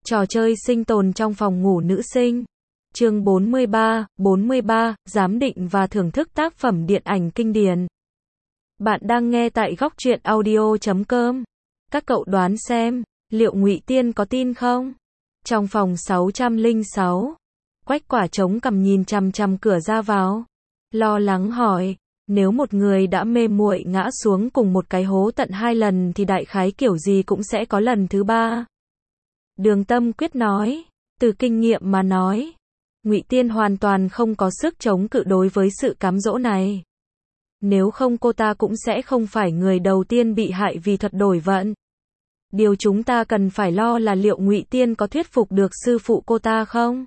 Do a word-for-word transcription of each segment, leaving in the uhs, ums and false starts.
Trò chơi sinh tồn trong phòng ngủ nữ sinh. Chương bốn mươi ba, bốn mươi ba, giám định và thưởng thức tác phẩm điện ảnh kinh điển. Bạn đang nghe tại góc truyện audio chấm com. Các cậu đoán xem, liệu Ngụy Tiên có tin không? Trong phòng sáu trăm lẻ sáu, Quách Quả chống cằm nhìn chằm chằm cửa ra vào, lo lắng hỏi, nếu một người đã mê muội ngã xuống cùng một cái hố tận hai lần thì đại khái kiểu gì cũng sẽ có lần thứ ba. Đường Tâm Quyết nói, từ kinh nghiệm mà nói, Ngụy Tiên hoàn toàn không có sức chống cự đối với sự cám dỗ này. Nếu không cô ta cũng sẽ không phải người đầu tiên bị hại vì thuật đổi vận. Điều chúng ta cần phải lo là liệu Ngụy Tiên có thuyết phục được sư phụ cô ta không?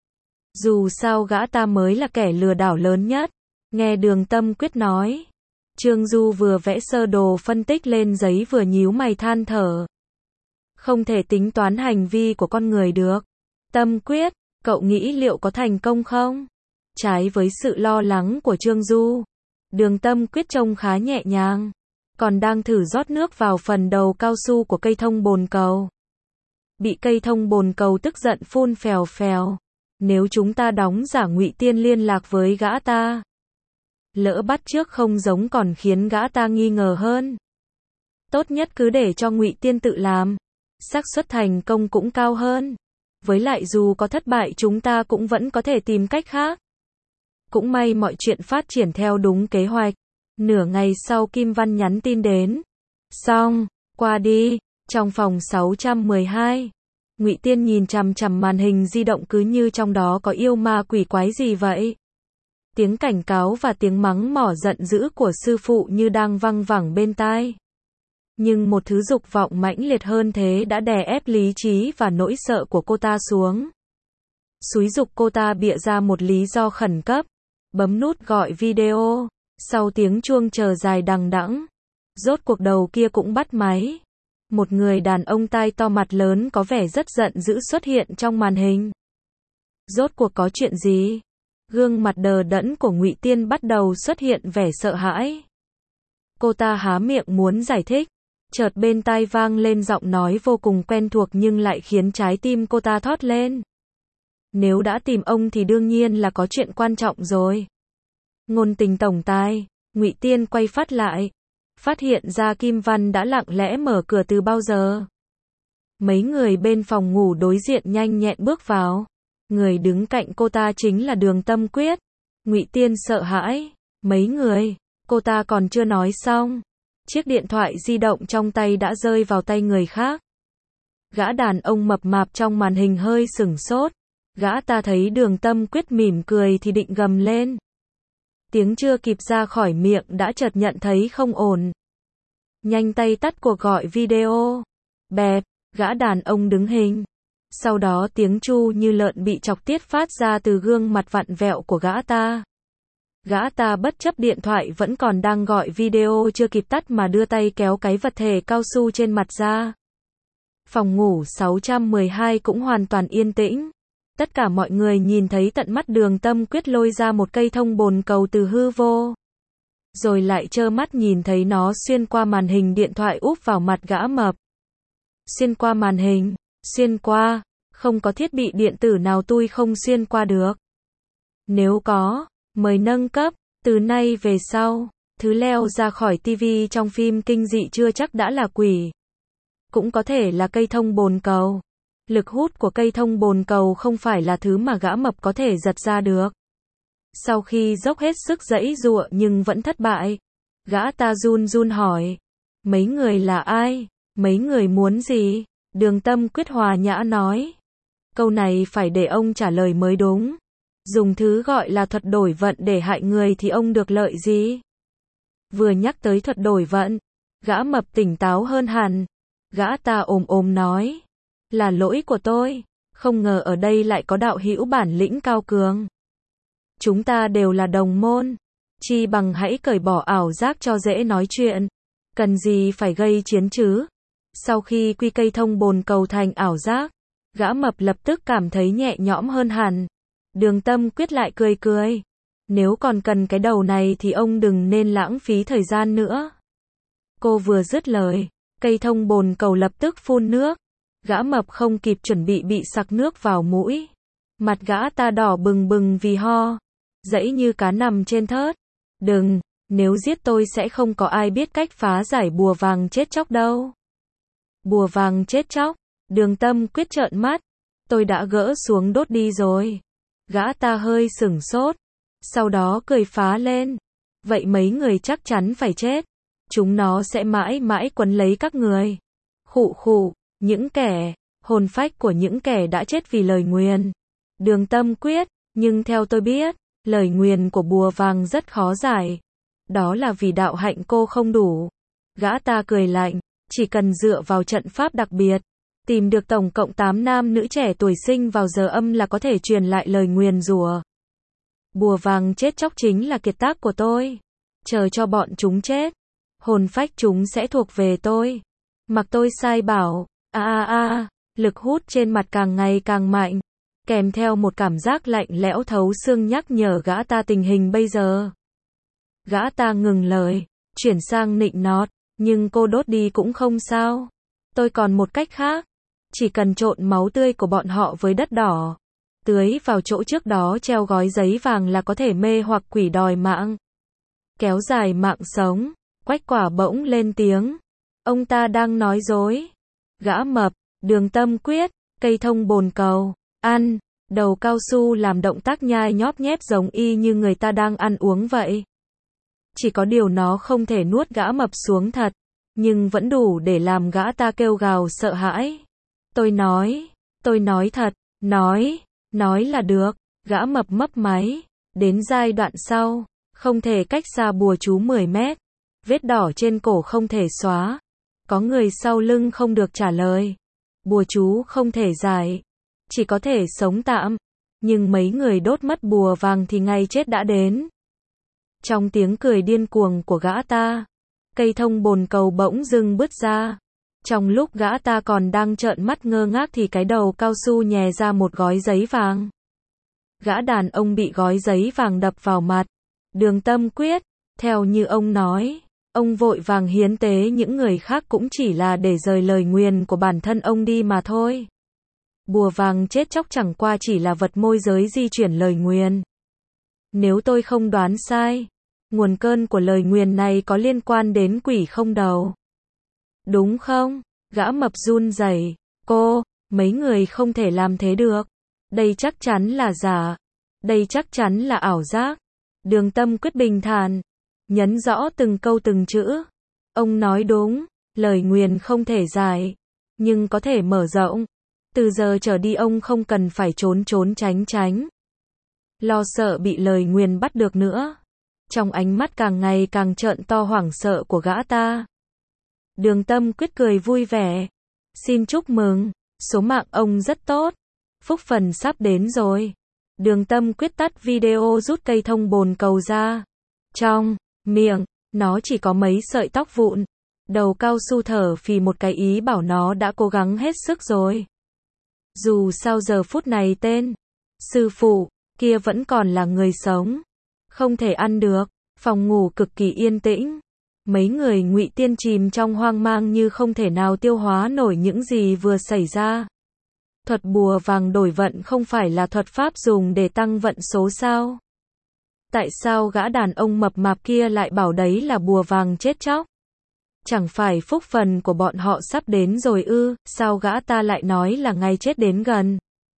Dù sao gã ta mới là kẻ lừa đảo lớn nhất. Nghe Đường Tâm Quyết nói, Trương Du vừa vẽ sơ đồ phân tích lên giấy vừa nhíu mày than thở. Không thể tính toán hành vi của con người được. Tâm Quyết, cậu nghĩ liệu có thành công không? Trái với sự lo lắng của Trương Du, Đường Tâm Quyết trông khá nhẹ nhàng, còn đang thử rót nước vào phần đầu cao su của cây thông bồn cầu. Bị cây thông bồn cầu tức giận phun phèo phèo. Nếu chúng ta đóng giả Ngụy Tiên liên lạc với gã ta, lỡ bắt chước không giống còn khiến gã ta nghi ngờ hơn. Tốt nhất cứ để cho Ngụy Tiên tự làm, xác suất thành công cũng cao hơn. Với lại dù có thất bại chúng ta cũng vẫn có thể tìm cách khác. Cũng may mọi chuyện phát triển theo đúng kế hoạch. Nửa ngày sau Kim Văn nhắn tin đến. Xong, qua đi. Trong phòng sáu trăm mười hai, Ngụy Tiên nhìn chằm chằm màn hình di động cứ như trong đó có yêu ma quỷ quái gì vậy. Tiếng cảnh cáo và tiếng mắng mỏ giận dữ của sư phụ như đang văng vẳng bên tai. Nhưng một thứ dục vọng mãnh liệt hơn thế đã đè ép lý trí và nỗi sợ của cô ta xuống. Xúi giục cô ta bịa ra một lý do khẩn cấp, bấm nút gọi video. Sau tiếng chuông chờ dài đằng đẵng, rốt cuộc đầu kia cũng bắt máy. Một người đàn ông tai to mặt lớn có vẻ rất giận dữ xuất hiện trong màn hình. Rốt cuộc có chuyện gì? Gương mặt đờ đẫn của Ngụy Tiên bắt đầu xuất hiện vẻ sợ hãi. Cô ta há miệng muốn giải thích, chợt bên tai vang lên giọng nói vô cùng quen thuộc nhưng lại khiến trái tim cô ta thót lên. Nếu đã tìm ông thì đương nhiên là có chuyện quan trọng rồi. Ngôn tình tổng tài. Ngụy Tiên quay phát lại, phát hiện ra Kim Văn đã lặng lẽ mở cửa từ bao giờ. Mấy người bên phòng ngủ đối diện nhanh nhẹn bước vào. Người đứng cạnh cô ta chính là Đường Tâm Quyết. Ngụy Tiên sợ hãi. Mấy người, cô ta còn chưa nói xong. Chiếc điện thoại di động trong tay đã rơi vào tay người khác. Gã đàn ông mập mạp trong màn hình hơi sửng sốt. Gã ta thấy Đường Tâm Quyết mỉm cười thì định gầm lên. Tiếng chưa kịp ra khỏi miệng đã chợt nhận thấy không ổn. Nhanh tay tắt cuộc gọi video. Bẹp, gã đàn ông đứng hình. Sau đó tiếng chu như lợn bị chọc tiết phát ra từ gương mặt vặn vẹo của gã ta. Gã ta bất chấp điện thoại vẫn còn đang gọi video chưa kịp tắt mà đưa tay kéo cái vật thể cao su trên mặt ra. Phòng ngủ sáu trăm mười hai cũng hoàn toàn yên tĩnh. Tất cả mọi người nhìn thấy tận mắt Đường Tâm Quyết lôi ra một cây thông bồn cầu từ hư vô. Rồi lại trơ mắt nhìn thấy nó xuyên qua màn hình điện thoại úp vào mặt gã mập. Xuyên qua màn hình, xuyên qua, không có thiết bị điện tử nào tui không xuyên qua được. Nếu có, mời nâng cấp, từ nay về sau, thứ leo ra khỏi tivi trong phim kinh dị chưa chắc đã là quỷ. Cũng có thể là cây thông bồn cầu. Lực hút của cây thông bồn cầu không phải là thứ mà gã mập có thể giật ra được. Sau khi dốc hết sức giãy giụa nhưng vẫn thất bại, gã ta run run hỏi, mấy người là ai? Mấy người muốn gì? Đường Tâm Quyết hòa nhã nói, câu này phải để ông trả lời mới đúng. Dùng thứ gọi là thuật đổi vận để hại người thì ông được lợi gì? Vừa nhắc tới thuật đổi vận, gã mập tỉnh táo hơn hẳn. Gã ta ồm ồm nói, là lỗi của tôi, không ngờ ở đây lại có đạo hữu bản lĩnh cao cường. Chúng ta đều là đồng môn, chi bằng hãy cởi bỏ ảo giác cho dễ nói chuyện, cần gì phải gây chiến chứ. Sau khi quy cây thông bồn cầu thành ảo giác, gã mập lập tức cảm thấy nhẹ nhõm hơn hẳn. Đường Tâm Quyết lại cười cười, nếu còn cần cái đầu này thì ông đừng nên lãng phí thời gian nữa. Cô vừa dứt lời, cây thông bồn cầu lập tức phun nước. Gã mập không kịp chuẩn bị bị sặc nước vào mũi. Mặt gã ta đỏ bừng bừng vì ho. Dãy như cá nằm trên thớt. Đừng, nếu giết tôi sẽ không có ai biết cách phá giải bùa vàng chết chóc đâu. Bùa vàng chết chóc. Đường Tâm Quyết trợn mắt. Tôi đã gỡ xuống đốt đi rồi. Gã ta hơi sửng sốt. Sau đó cười phá lên. Vậy mấy người chắc chắn phải chết. Chúng nó sẽ mãi mãi quấn lấy các người. Khụ khụ, những kẻ, hồn phách của những kẻ đã chết vì lời nguyền. Đường Tâm Quyết, nhưng theo tôi biết, lời nguyền của bùa vàng rất khó giải. Đó là vì đạo hạnh cô không đủ. Gã ta cười lạnh, chỉ cần dựa vào trận pháp đặc biệt, tìm được tổng cộng tám nam nữ trẻ tuổi sinh vào giờ âm là có thể truyền lại lời nguyền rủa. Bùa vàng chết chóc chính là kiệt tác của tôi. Chờ cho bọn chúng chết, hồn phách chúng sẽ thuộc về tôi. Mặc tôi sai bảo, a a a, lực hút trên mặt càng ngày càng mạnh, kèm theo một cảm giác lạnh lẽo thấu xương nhắc nhở gã ta tình hình bây giờ. Gã ta ngừng lời, chuyển sang nịnh nọt, nhưng cô đốt đi cũng không sao. Tôi còn một cách khác, chỉ cần trộn máu tươi của bọn họ với đất đỏ, tưới vào chỗ trước đó treo gói giấy vàng là có thể mê hoặc quỷ đòi mạng. Kéo dài mạng sống. Quách Quả bỗng lên tiếng. Ông ta đang nói dối. Gã mập, Đường Tâm Quyết, cây thông bồn cầu, ăn, đầu cao su làm động tác nhai nhóp nhép giống y như người ta đang ăn uống vậy. Chỉ có điều nó không thể nuốt gã mập xuống thật, nhưng vẫn đủ để làm gã ta kêu gào sợ hãi. Tôi nói, tôi nói thật, nói, nói là được. Gã mập mấp máy. Đến giai đoạn sau, không thể cách xa bùa chú mười mét. Vết đỏ trên cổ không thể xóa. Có người sau lưng không được trả lời. Bùa chú không thể giải. Chỉ có thể sống tạm. Nhưng mấy người đốt mất bùa vàng thì ngày chết đã đến. Trong tiếng cười điên cuồng của gã ta, cây thông bồn cầu bỗng dưng bứt ra. Trong lúc gã ta còn đang trợn mắt ngơ ngác thì cái đầu cao su nhè ra một gói giấy vàng. Gã đàn ông bị gói giấy vàng đập vào mặt. Đường Tâm Quyết, theo như ông nói, ông vội vàng hiến tế những người khác cũng chỉ là để rời lời nguyền của bản thân ông đi mà thôi. Bùa vàng chết chóc chẳng qua chỉ là vật môi giới di chuyển lời nguyền. Nếu tôi không đoán sai, nguồn cơn của lời nguyền này có liên quan đến quỷ không đầu. Đúng không? Gã mập run rẩy. Cô, mấy người không thể làm thế được. Đây chắc chắn là giả. Đây chắc chắn là ảo giác. Đường Tâm Quyết bình thản, nhấn rõ từng câu từng chữ. Ông nói đúng, lời nguyền không thể giải, nhưng có thể mở rộng. Từ giờ trở đi ông không cần phải trốn trốn tránh tránh, lo sợ bị lời nguyền bắt được nữa. Trong ánh mắt càng ngày càng trợn to hoảng sợ của gã ta, Đường Tâm Quyết cười vui vẻ. Xin chúc mừng, số mạng ông rất tốt. Phúc phần sắp đến rồi. Đường Tâm Quyết tắt video rút cây thông bồn cầu ra. Trong miệng, nó chỉ có mấy sợi tóc vụn. Đầu cao su thở phì một cái ý bảo nó đã cố gắng hết sức rồi. Dù sao giờ phút này tên sư phụ kia vẫn còn là người sống. Không thể ăn được. Phòng ngủ cực kỳ yên tĩnh. Mấy người Ngụy Tiên chìm trong hoang mang như không thể nào tiêu hóa nổi những gì vừa xảy ra. Thuật bùa vàng đổi vận không phải là thuật pháp dùng để tăng vận số sao? Tại sao gã đàn ông mập mạp kia lại bảo đấy là bùa vàng chết chóc? Chẳng phải phúc phần của bọn họ sắp đến rồi ư, sao gã ta lại nói là ngày chết đến gần?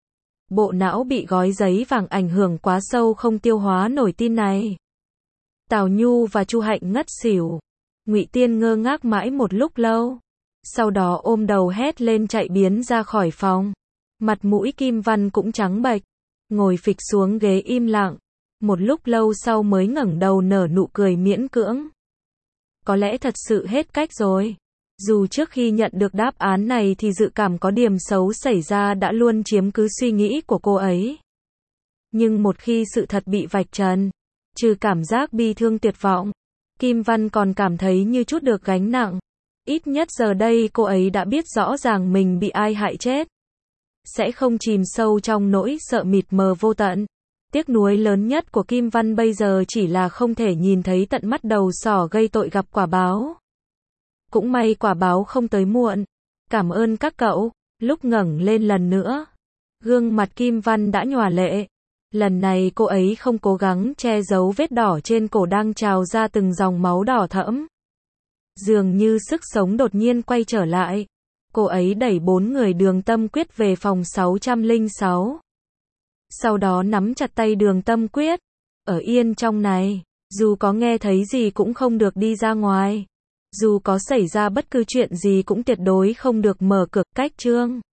Bộ não bị gói giấy vàng ảnh hưởng quá sâu không tiêu hóa nổi tin này. Tào Nhu và Chu Hạnh ngất xỉu. Ngụy Tiên ngơ ngác mãi một lúc lâu. Sau đó ôm đầu hét lên chạy biến ra khỏi phòng. Mặt mũi Kim Văn cũng trắng bệch, ngồi phịch xuống ghế im lặng. Một lúc lâu sau mới ngẩng đầu nở nụ cười miễn cưỡng. Có lẽ thật sự hết cách rồi. Dù trước khi nhận được đáp án này thì dự cảm có điểm xấu xảy ra đã luôn chiếm cứ suy nghĩ của cô ấy. Nhưng một khi sự thật bị vạch trần, trừ cảm giác bi thương tuyệt vọng, Kim Văn còn cảm thấy như chút được gánh nặng. Ít nhất giờ đây cô ấy đã biết rõ ràng mình bị ai hại chết. Sẽ không chìm sâu trong nỗi sợ mịt mờ vô tận. Tiếc nuối lớn nhất của Kim Văn bây giờ chỉ là không thể nhìn thấy tận mắt đầu sỏ gây tội gặp quả báo. Cũng may quả báo không tới muộn. Cảm ơn các cậu. Lúc ngẩng lên lần nữa, gương mặt Kim Văn đã nhòa lệ. Lần này cô ấy không cố gắng che giấu vết đỏ trên cổ đang trào ra từng dòng máu đỏ thẫm. Dường như sức sống đột nhiên quay trở lại. Cô ấy đẩy bốn người Đường Tâm Quyết về phòng sáu trăm lẻ sáu. Sau đó nắm chặt tay Đường Tâm Quyết. Ở yên trong này, dù có nghe thấy gì cũng không được đi ra ngoài. Dù có xảy ra bất cứ chuyện gì cũng tuyệt đối không được mở cửa. Cách chương